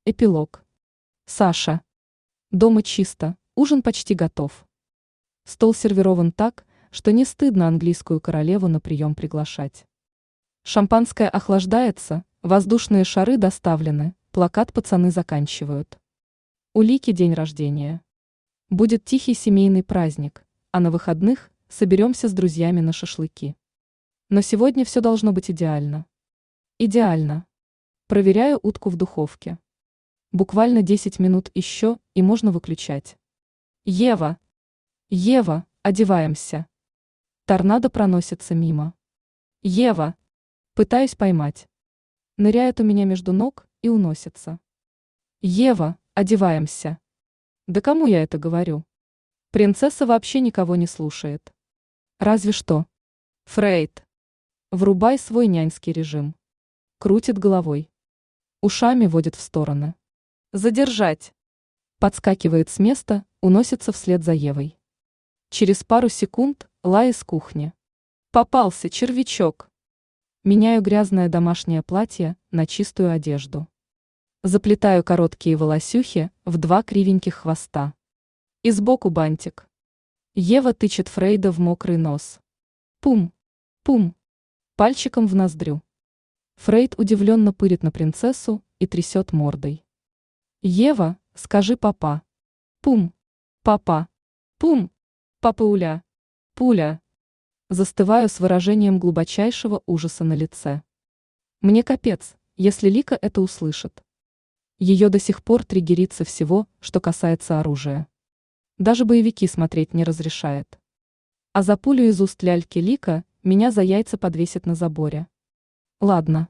Эпилог. Саша. Дома чисто, ужин почти готов. Стол сервирован так, что не стыдно английскую королеву на прием приглашать. Шампанское охлаждается, воздушные шары доставлены, плакат пацаны заканчивают. У Лики день рождения. Будет тихий семейный праздник, а на выходных соберемся с друзьями на шашлыки. Но сегодня все должно быть идеально. Идеально. Проверяю утку в духовке. Буквально 10 минут еще, и можно выключать. Ева! Ева, одеваемся. Торнадо проносится мимо. Ева! Пытаюсь поймать. Ныряет у меня между ног и уносится. Ева, одеваемся. Да кому я это говорю? Принцесса вообще никого не слушает. Разве что. Фрейд. Врубай свой няньский режим. Крутит головой. Ушами водит в стороны. Задержать. Подскакивает с места, уносится вслед за Евой. Через пару секунд лай из кухни. Попался червячок. Меняю грязное домашнее платье на чистую одежду. Заплетаю короткие волосюхи в 2 кривеньких хвоста. И сбоку бантик. Ева тычет Фрейда в мокрый нос. Пум, пум. Пальчиком в ноздрю. Фрейд удивленно пырит на принцессу и трясет мордой. Ева, скажи папа. Пум, папа. Пум, папауля. Пуля. Застываю с выражением глубочайшего ужаса на лице. Мне капец, если Лика это услышит. Ее до сих пор триггерится всего, что касается оружия. Даже боевики смотреть не разрешает. А за пулю из уст ляльки Лика меня за яйца подвесит на заборе. Ладно.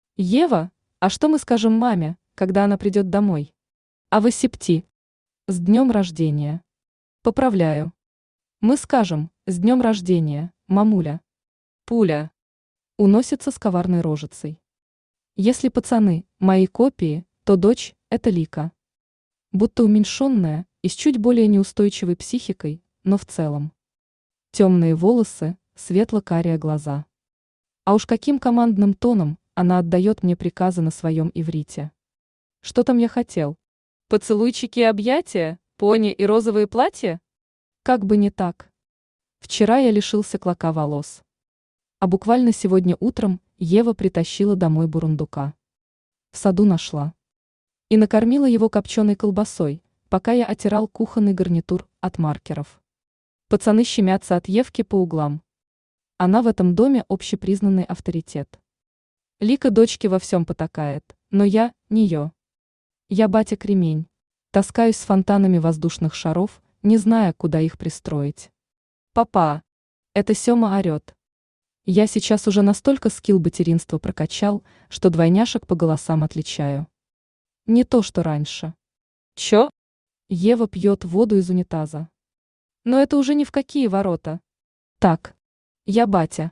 Ева, а что мы скажем маме, когда она придет домой? А вы септи. С днем рождения. Поправляю. Мы скажем, с днем рождения, мамуля. Пуля. Уносится с коварной рожицей. Если пацаны мои копии, то дочь – это Лика. Будто уменьшенная и с чуть более неустойчивой психикой, но в целом. Темные волосы, светло-карие глаза. А уж каким командным тоном она отдает мне приказы на своем иврите. Что там я хотел? Поцелуйчики и объятия, пони и розовые платья? Как бы не так. Вчера я лишился клока волос. А буквально сегодня утром Ева притащила домой бурундука. В саду нашла. И накормила его копченой колбасой, пока я оттирал кухонный гарнитур от маркеров. Пацаны щемятся от Евки по углам. Она в этом доме общепризнанный авторитет. Лика дочке во всем потакает, но я – неё. Я батя-кремень. Таскаюсь с фонтанами воздушных шаров, не зная, куда их пристроить. Папа! Это Сёма орёт. Я сейчас уже настолько скилл материнства прокачал, что двойняшек по голосам отличаю. Не то, что раньше. Чё? Ева пьет воду из унитаза. Но это уже ни в какие ворота. Так. Я батя.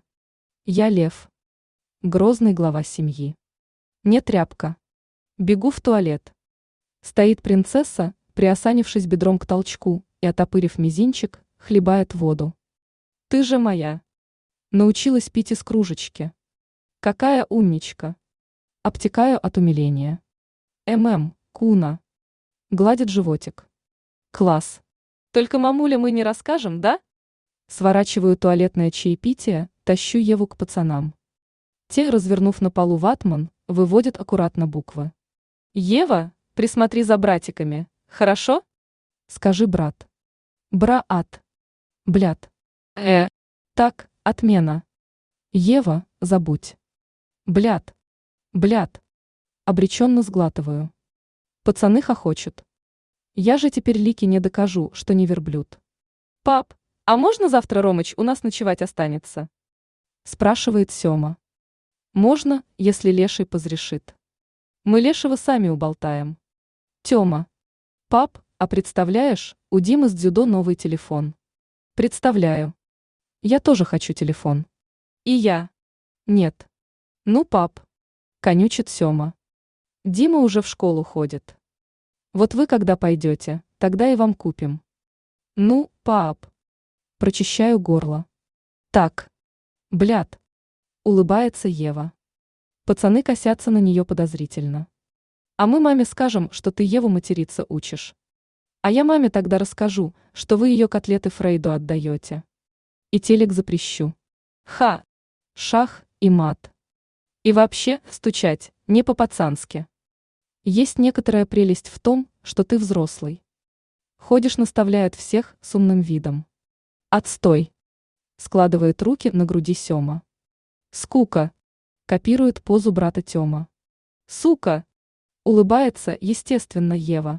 Я лев. Грозный глава семьи. Не тряпка. Бегу в туалет. Стоит принцесса, приосанившись бедром к толчку и, отопырив мизинчик, хлебает воду. Ты же моя. Научилась пить из кружечки. Какая умничка. Обтекаю от умиления. Куна. Гладит животик. Класс. Только мамуля мы не расскажем, да? Сворачиваю туалетное чаепитие, тащу Еву к пацанам. Те, развернув на полу ватман, выводят аккуратно буквы. Ева, присмотри за братиками, хорошо? Скажи брат. Браат. Блят. Так, отмена. Ева, забудь. Блят. Блят. Обреченно сглатываю. Пацаны хохочут. Я же теперь Лике не докажу, что не верблюд. Пап, а можно завтра Ромыч у нас ночевать останется? Спрашивает Сёма. Можно, если Леший позрешит. Мы Лешего сами уболтаем. Тёма. Пап, а представляешь, у Димы с дзюдо новый телефон. Представляю. Я тоже хочу телефон. И я. Нет. Ну, пап. Конючит Сёма. Дима уже в школу ходит. Вот вы когда пойдете, тогда и вам купим. Ну, пап. Прочищаю горло. Так. Блят. Улыбается Ева. Пацаны косятся на нее подозрительно. А мы маме скажем, что ты Еву материться учишь. А я маме тогда расскажу, что вы ее котлеты Фрейду отдаете. И телек запрещу. Ха! Шах и мат. И вообще, стучать, не по-пацански. Есть некоторая прелесть в том, что ты взрослый. Ходишь, наставляет всех с умным видом. Отстой. Складывает руки на груди Сема. Скука. Копирует позу брата Тема. Сука. Улыбается, естественно, Ева.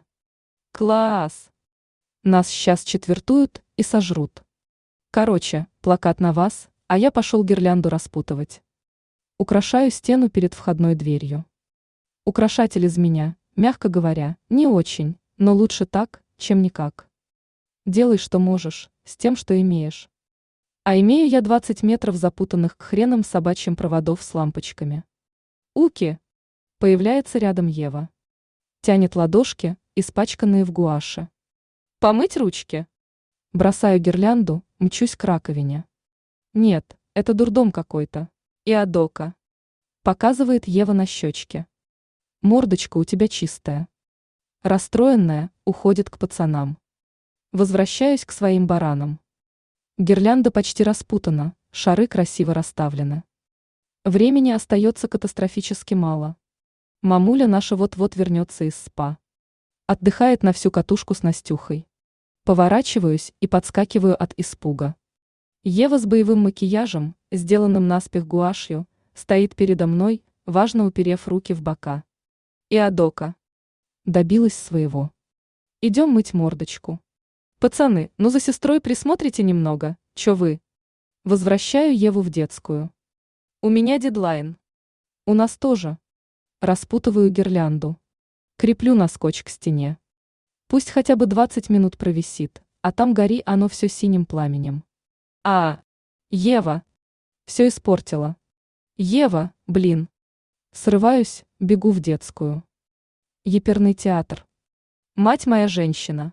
Класс. Нас сейчас четвертуют и сожрут. Короче, плакат на вас, а я пошел гирлянду распутывать. Украшаю стену перед входной дверью. Украшатель из меня, мягко говоря, не очень, но лучше так, чем никак. Делай, что можешь, с тем, что имеешь. А имею я 20 метров запутанных к хреном собачьим проводов с лампочками. Уки! Появляется рядом Ева. Тянет ладошки, испачканные в гуаше. Помыть ручки? Бросаю гирлянду, мчусь к раковине. Нет, это дурдом какой-то. И адока. Показывает Ева на щечке. Мордочка у тебя чистая. Расстроенная, уходит к пацанам. Возвращаюсь к своим баранам. Гирлянда почти распутана, шары красиво расставлены. Времени остается катастрофически мало. Мамуля наша вот-вот вернется из СПА. Отдыхает на всю катушку с Настюхой. Поворачиваюсь и подскакиваю от испуга. Ева с боевым макияжем, сделанным наспех гуашью, стоит передо мной, важно уперев руки в бока. И адока. Добилась своего. Идем мыть мордочку. Пацаны, ну за сестрой присмотрите немного, чё вы? Возвращаю Еву в детскую. У меня дедлайн. У нас тоже. Распутываю гирлянду. Креплю на скотч к стене. Пусть хотя бы 20 минут провисит, а там гори оно все синим пламенем. Ева. Все испортила. Ева, блин. Срываюсь, бегу в детскую. Еперный театр. Мать моя женщина.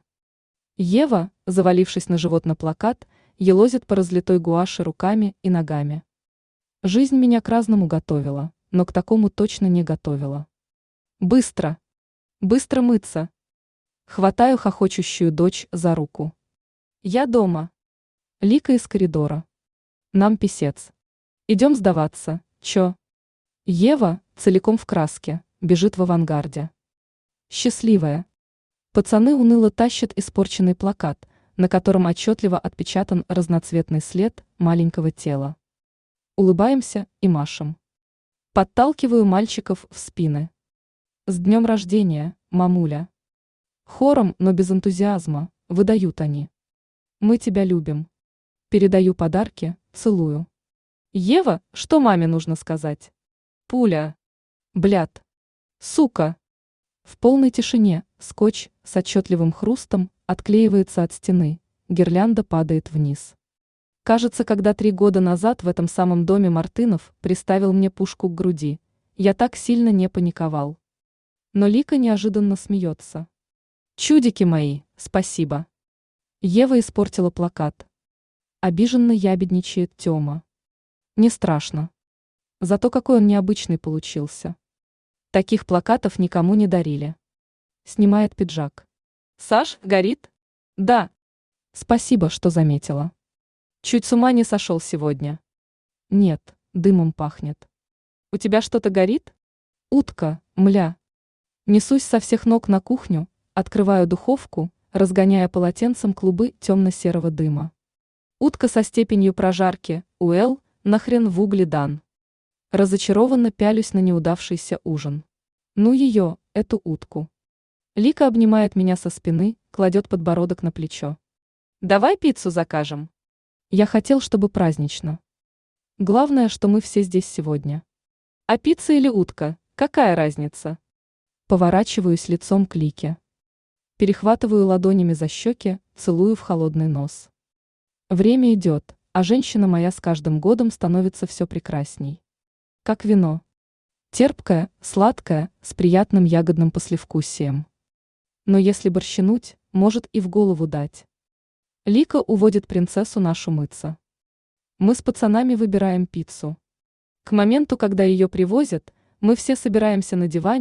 Ева, завалившись на живот на плакат, елозит по разлитой гуаше руками и ногами. Жизнь меня к разному готовила, но к такому точно не готовила. Быстро. Быстро мыться. Хватаю хохочущую дочь за руку. Я дома. Лика из коридора. Нам писец. Идем сдаваться, чё? Ева, целиком в краске, бежит в авангарде. Счастливая. Пацаны уныло тащат испорченный плакат, на котором отчетливо отпечатан разноцветный след маленького тела. Улыбаемся и машем. Подталкиваю мальчиков в спины. С днем рождения, мамуля. Хором, но без энтузиазма, выдают они. Мы тебя любим. Передаю подарки, целую. Ева, что маме нужно сказать? Пуля. Блядь. Сука. В полной тишине скотч с отчетливым хрустом отклеивается от стены, гирлянда падает вниз. Кажется, когда 3 года назад в этом самом доме Мартынов приставил мне пушку к груди, я так сильно не паниковал. Но Лика неожиданно смеется. Чудики мои, спасибо. Ева испортила плакат. Обиженно ябедничает Тёма. Не страшно. Зато какой он необычный получился. Таких плакатов никому не дарили. Снимает пиджак. Саш, горит? Да. Спасибо, что заметила. Чуть с ума не сошел сегодня. Нет, дымом пахнет. У тебя что-то горит? Утка, мля. Несусь со всех ног на кухню, открываю духовку, разгоняя полотенцем клубы темно-серого дыма. Утка со степенью прожарки, УЛ, нахрен в угли дан. Разочарованно пялюсь на неудавшийся ужин. Ну ее, эту утку. Лика обнимает меня со спины, кладет подбородок на плечо. Давай пиццу закажем. Я хотел, чтобы празднично. Главное, что мы все здесь сегодня. А пицца или утка, какая разница? Поворачиваюсь лицом к Лике. Перехватываю ладонями за щеки, целую в холодный нос. Время идет, а женщина моя с каждым годом становится все прекрасней. Как вино. Терпкое, сладкое, с приятным ягодным послевкусием. Но если борщинуть, может и в голову дать. Лика уводит принцессу нашу мыться. Мы с пацанами выбираем пиццу. К моменту, когда ее привозят, мы все собираемся на диване,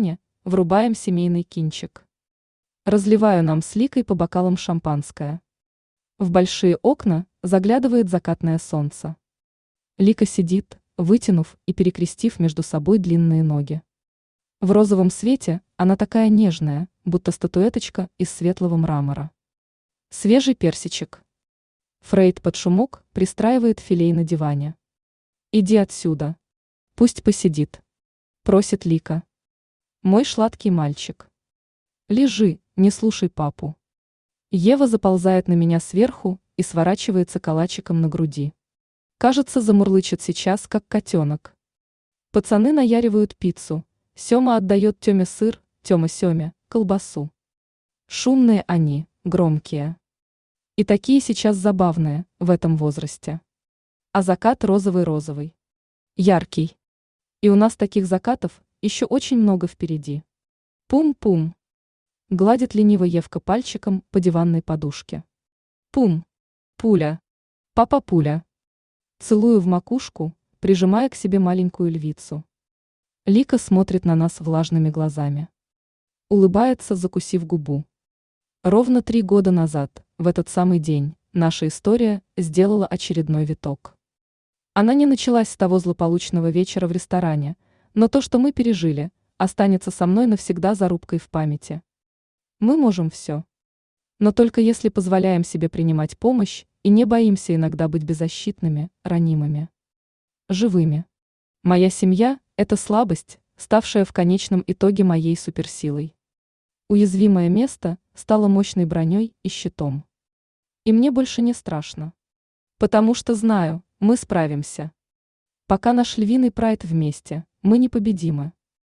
врубаем семейный кинчик. Разливаю нам с Ликой по бокалам шампанское. В большие окна заглядывает закатное солнце. Лика сидит, вытянув и перекрестив между собой длинные ноги. В розовом свете она такая нежная, будто статуэточка из светлого мрамора. Свежий персичек. Фрейд под шумок пристраивает филей на диване. «Иди отсюда. Пусть посидит», — просит Лика. «Мой сладкий мальчик. Лежи, не слушай папу». Ева заползает на меня сверху и сворачивается калачиком на груди. Кажется, замурлычет сейчас, как котенок. Пацаны наяривают пиццу. Сема отдает Теме сыр, Тема Семе колбасу. Шумные они, громкие. И такие сейчас забавные, в этом возрасте. А закат розовый-розовый. Яркий. И у нас таких закатов еще очень много впереди. Пум-пум. Гладит лениво Евка пальчиком по диванной подушке. Пум. Пуля. Папа пуля. Целую в макушку, прижимая к себе маленькую львицу. Лика смотрит на нас влажными глазами. Улыбается, закусив губу. Ровно 3 года назад, в этот самый день, наша история сделала очередной виток. Она не началась с того злополучного вечера в ресторане, но то, что мы пережили, останется со мной навсегда зарубкой в памяти. Мы можем все. Но только если позволяем себе принимать помощь и не боимся иногда быть беззащитными, ранимыми. Живыми. Моя семья – это слабость, ставшая в конечном итоге моей суперсилой. Уязвимое место стало мощной броней и щитом. И мне больше не страшно. Потому что знаю, мы справимся. Пока наш львиный прайд вместе, мы непобедимы.